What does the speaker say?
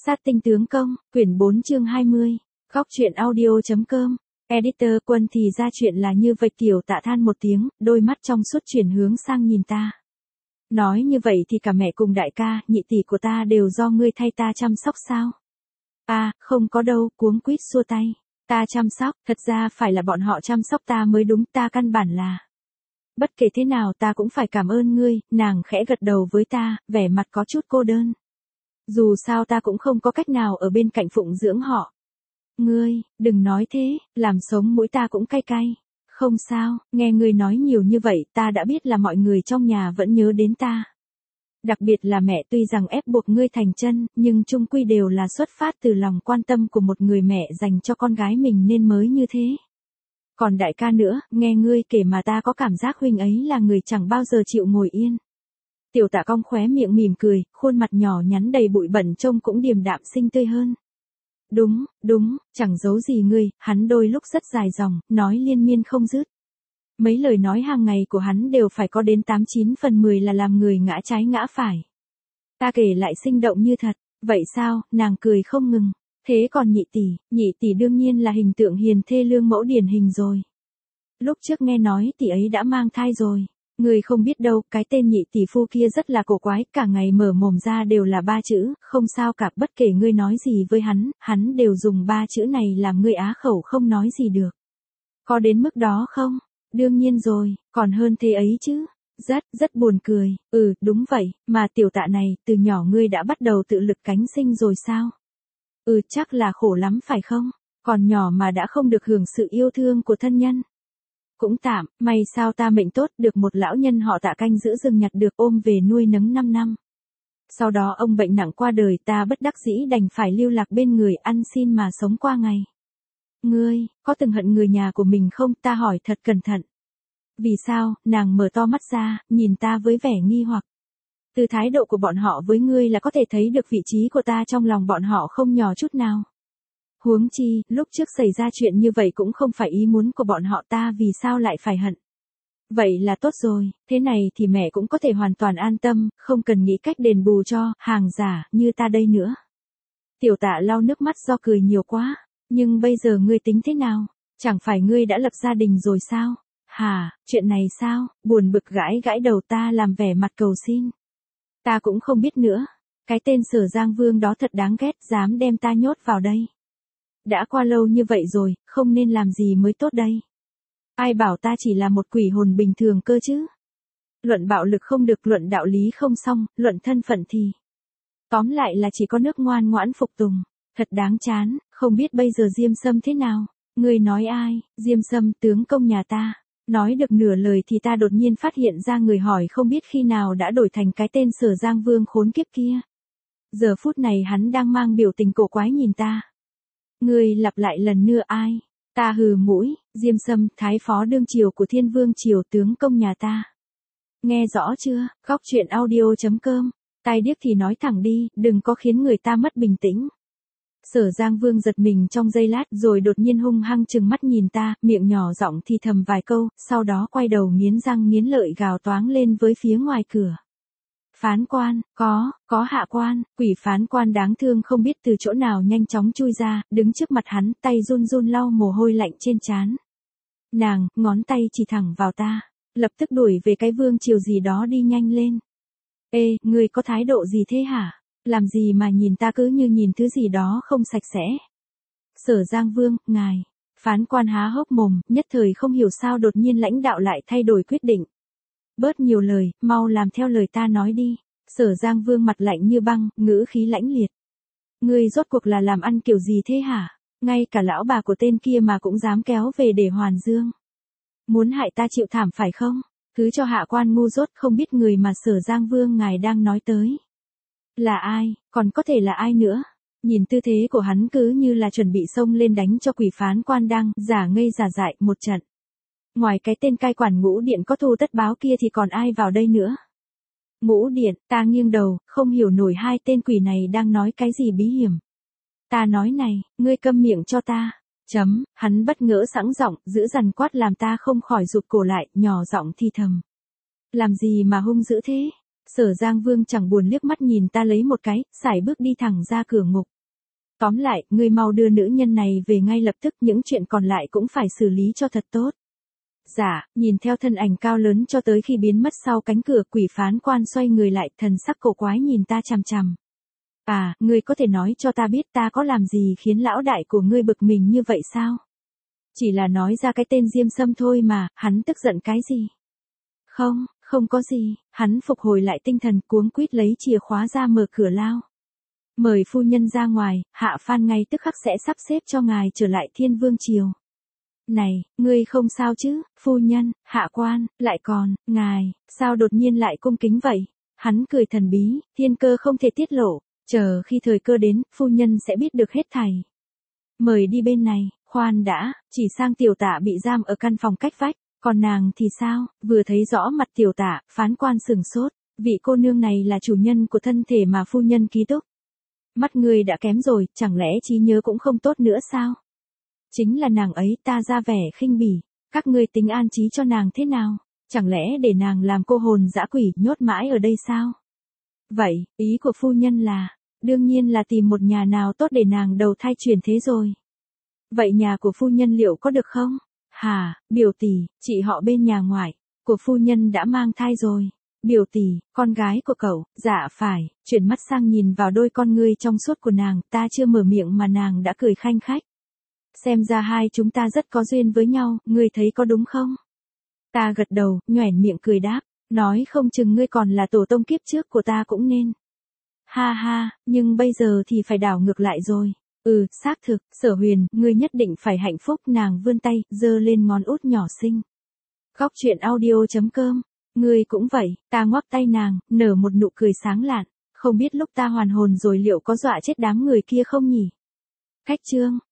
Sát tinh tướng công, quyển 4 chương 20. Góc truyện audio.com. Editor Quân thì ra chuyện là như vậy. Tiểu Tạ than một tiếng, đôi mắt trong suốt chuyển hướng sang nhìn ta. Nói như vậy thì cả mẹ cùng đại ca, nhị tỷ của ta đều do ngươi thay ta chăm sóc sao? Không có đâu, cuống quýt xua tay. Ta chăm sóc, thật ra phải là bọn họ chăm sóc ta mới đúng, ta căn bản là. Bất kể thế nào ta cũng phải cảm ơn ngươi, nàng khẽ gật đầu với ta, vẻ mặt có chút cô đơn. Dù sao ta cũng không có cách nào ở bên cạnh phụng dưỡng họ. Ngươi, đừng nói thế, làm sống mũi ta cũng cay cay. Không sao, nghe ngươi nói nhiều như vậy ta đã biết là mọi người trong nhà vẫn nhớ đến ta. Đặc biệt là mẹ, tuy rằng ép buộc ngươi thành chân, nhưng chung quy đều là xuất phát từ lòng quan tâm của một người mẹ dành cho con gái mình nên mới như thế. Còn đại ca nữa, nghe ngươi kể mà ta có cảm giác huynh ấy là người chẳng bao giờ chịu ngồi yên. Tiểu Tạ cong khóe miệng mỉm cười, khuôn mặt nhỏ nhắn đầy bụi bẩn trông cũng điềm đạm xinh tươi hơn. Đúng, chẳng giấu gì ngươi, hắn đôi lúc rất dài dòng, nói liên miên không dứt. Mấy lời nói hàng ngày của hắn đều phải có đến 89 phần 10 là làm người ngã trái ngã phải. Ta kể lại sinh động như thật, vậy sao, nàng cười không ngừng. Thế còn nhị tỷ đương nhiên là hình tượng hiền thê lương mẫu điển hình rồi. Lúc trước nghe nói tỷ ấy đã mang thai rồi. Người không biết đâu, cái tên nhị tỷ phu kia rất là cổ quái, cả ngày mở mồm ra đều là 3 chữ, không sao cả, bất kể ngươi nói gì với hắn đều dùng 3 chữ này làm ngươi á khẩu không nói gì được. Có đến mức đó không? Đương nhiên rồi, còn hơn thế ấy chứ. Rất buồn cười, đúng vậy, mà Tiểu Tạ này, từ nhỏ ngươi đã bắt đầu tự lực cánh sinh rồi sao? Chắc là khổ lắm phải không? Còn nhỏ mà đã không được hưởng sự yêu thương của thân nhân. Cũng tạm, may sao ta mệnh tốt, được một lão nhân họ Tạ canh giữ rừng nhặt được ôm về nuôi nấng 5 năm. Sau đó ông bệnh nặng qua đời, ta bất đắc dĩ đành phải lưu lạc bên người ăn xin mà sống qua ngày. Ngươi, có từng hận người nhà của mình không? Ta hỏi thật cẩn thận. Vì sao? Nàng mở to mắt ra, nhìn ta với vẻ nghi hoặc. Từ thái độ của bọn họ với ngươi là có thể thấy được vị trí của ta trong lòng bọn họ không nhỏ chút nào. Huống chi, lúc trước xảy ra chuyện như vậy cũng không phải ý muốn của bọn họ, ta vì sao lại phải hận. Vậy là tốt rồi, thế này thì mẹ cũng có thể hoàn toàn an tâm, không cần nghĩ cách đền bù cho hàng giả như ta đây nữa. Tiểu Tạ lau nước mắt do cười nhiều quá. Nhưng bây giờ ngươi tính thế nào? Chẳng phải ngươi đã lập gia đình rồi sao? Hả, chuyện này sao? Buồn bực gãi đầu, ta làm vẻ mặt cầu xin. Ta cũng không biết nữa. Cái tên Sở Giang Vương đó thật đáng ghét, dám đem ta nhốt vào đây. Đã qua lâu như vậy rồi, không nên làm gì mới tốt đây. Ai bảo ta chỉ là một quỷ hồn bình thường cơ chứ? Luận bạo lực không được, luận đạo lý không xong, luận thân phận thì. Tóm lại là chỉ có nước ngoan ngoãn phục tùng. Thật đáng chán, không biết bây giờ Diêm Sâm thế nào? Ngươi nói ai? Diêm Sâm, tướng công nhà ta. Nói được nửa lời thì ta đột nhiên phát hiện ra người hỏi không biết khi nào đã đổi thành cái tên Sở Giang Vương khốn kiếp kia. Giờ phút này hắn đang mang biểu tình cổ quái nhìn ta. Ngươi lặp lại lần nữa ai? Ta hừ mũi, Diêm Sâm, thái phó đương triều của Thiên Vương triều, tướng công nhà ta. Nghe rõ chưa? Góc truyện audio.com. Tai điếc thì nói thẳng đi, đừng có khiến người ta mất bình tĩnh. Sở Giang Vương giật mình trong giây lát rồi đột nhiên hung hăng trừng mắt nhìn ta, miệng nhỏ giọng thì thầm vài câu, sau đó quay đầu nghiến răng nghiến lợi gào toáng lên với phía ngoài cửa. Phán quan, có hạ quan, quỷ phán quan đáng thương không biết từ chỗ nào nhanh chóng chui ra, đứng trước mặt hắn, tay run run lau mồ hôi lạnh trên trán. Nàng, ngón tay chỉ thẳng vào ta, lập tức đuổi về cái vương triều gì đó đi nhanh lên. Ê, ngươi có thái độ gì thế hả? Làm gì mà nhìn ta cứ như nhìn thứ gì đó không sạch sẽ. Sở Giang Vương, ngài. Phán quan há hốc mồm, nhất thời không hiểu sao đột nhiên lãnh đạo lại thay đổi quyết định. Bớt nhiều lời, mau làm theo lời ta nói đi. Sở Giang Vương mặt lạnh như băng, ngữ khí lãnh liệt. Ngươi rốt cuộc là làm ăn kiểu gì thế hả? Ngay cả lão bà của tên kia mà cũng dám kéo về để hoàn dương. Muốn hại ta chịu thảm phải không? Cứ cho hạ quan ngu dốt, không biết người mà Sở Giang Vương ngài đang nói tới. Là ai, còn có thể là ai nữa? Nhìn tư thế của hắn cứ như là chuẩn bị xông lên đánh cho quỷ phán quan đang giả ngây giả dại một trận. Ngoài cái tên cai quản Ngũ Điện có thù tất báo kia thì còn ai vào đây nữa? Ngũ Điện, ta nghiêng đầu, không hiểu nổi hai tên quỷ này đang nói cái gì bí hiểm. Ta nói này, ngươi câm miệng cho ta. Hắn bất ngỡ sẵn giọng, giữ dằn quát làm ta không khỏi rụt cổ lại, nhỏ giọng thì thầm. Làm gì mà hung dữ thế? Sở Giang Vương chẳng buồn liếc mắt nhìn ta lấy một cái, sải bước đi thẳng ra cửa ngục. Tóm lại, ngươi mau đưa nữ nhân này về ngay lập tức, những chuyện còn lại cũng phải xử lý cho thật tốt. Dạ, nhìn theo thân ảnh cao lớn cho tới khi biến mất sau cánh cửa, quỷ phán quan xoay người lại, thần sắc cổ quái nhìn ta chằm chằm. À, ngươi có thể nói cho ta biết ta có làm gì khiến lão đại của ngươi bực mình như vậy sao? Chỉ là nói ra cái tên Diêm Sâm thôi mà, hắn tức giận cái gì? Không, không có gì, hắn phục hồi lại tinh thần, cuống quýt lấy chìa khóa ra mở cửa lao. Mời phu nhân ra ngoài, Hạ Phan ngay tức khắc sẽ sắp xếp cho ngài trở lại Thiên Vương Triều. Này, ngươi không sao chứ, phu nhân, hạ quan, lại còn, ngài, sao đột nhiên lại cung kính vậy? Hắn cười thần bí, thiên cơ không thể tiết lộ, chờ khi thời cơ đến, phu nhân sẽ biết được hết thảy. Mời đi bên này, khoan đã, chỉ sang tiểu tạ bị giam ở căn phòng cách vách, còn nàng thì sao? Vừa thấy rõ mặt tiểu tạ, phán quan sửng sốt, vị cô nương này là chủ nhân của thân thể mà phu nhân ký túc. Mắt ngươi đã kém rồi, chẳng lẽ trí nhớ cũng không tốt nữa sao? Chính là nàng ấy, ta ra vẻ khinh bỉ, các ngươi tính an trí cho nàng thế nào? Chẳng lẽ để nàng làm cô hồn dã quỷ nhốt mãi ở đây sao? Vậy, ý của phu nhân là, đương nhiên là tìm một nhà nào tốt để nàng đầu thai chuyển thế rồi. Vậy nhà của phu nhân liệu có được không? Hà, biểu tỷ, chị họ bên nhà ngoại của phu nhân đã mang thai rồi. Biểu tỷ, con gái của cậu, dạ phải, chuyển mắt sang nhìn vào đôi con ngươi trong suốt của nàng, ta chưa mở miệng mà nàng đã cười khanh khách. Xem ra hai chúng ta rất có duyên với nhau, ngươi thấy có đúng không? Ta gật đầu, nhoẻn miệng cười đáp, nói không chừng ngươi còn là tổ tông kiếp trước của ta cũng nên. Ha ha, nhưng bây giờ thì phải đảo ngược lại rồi. Xác thực, Sở Huyền, ngươi nhất định phải hạnh phúc, nàng vươn tay, giơ lên ngón út nhỏ xinh. Góc truyện audio.com, ngươi cũng vậy, ta ngoắc tay nàng, nở một nụ cười sáng lạn, không biết lúc ta hoàn hồn rồi liệu có dọa chết đám người kia không nhỉ? Cách chương.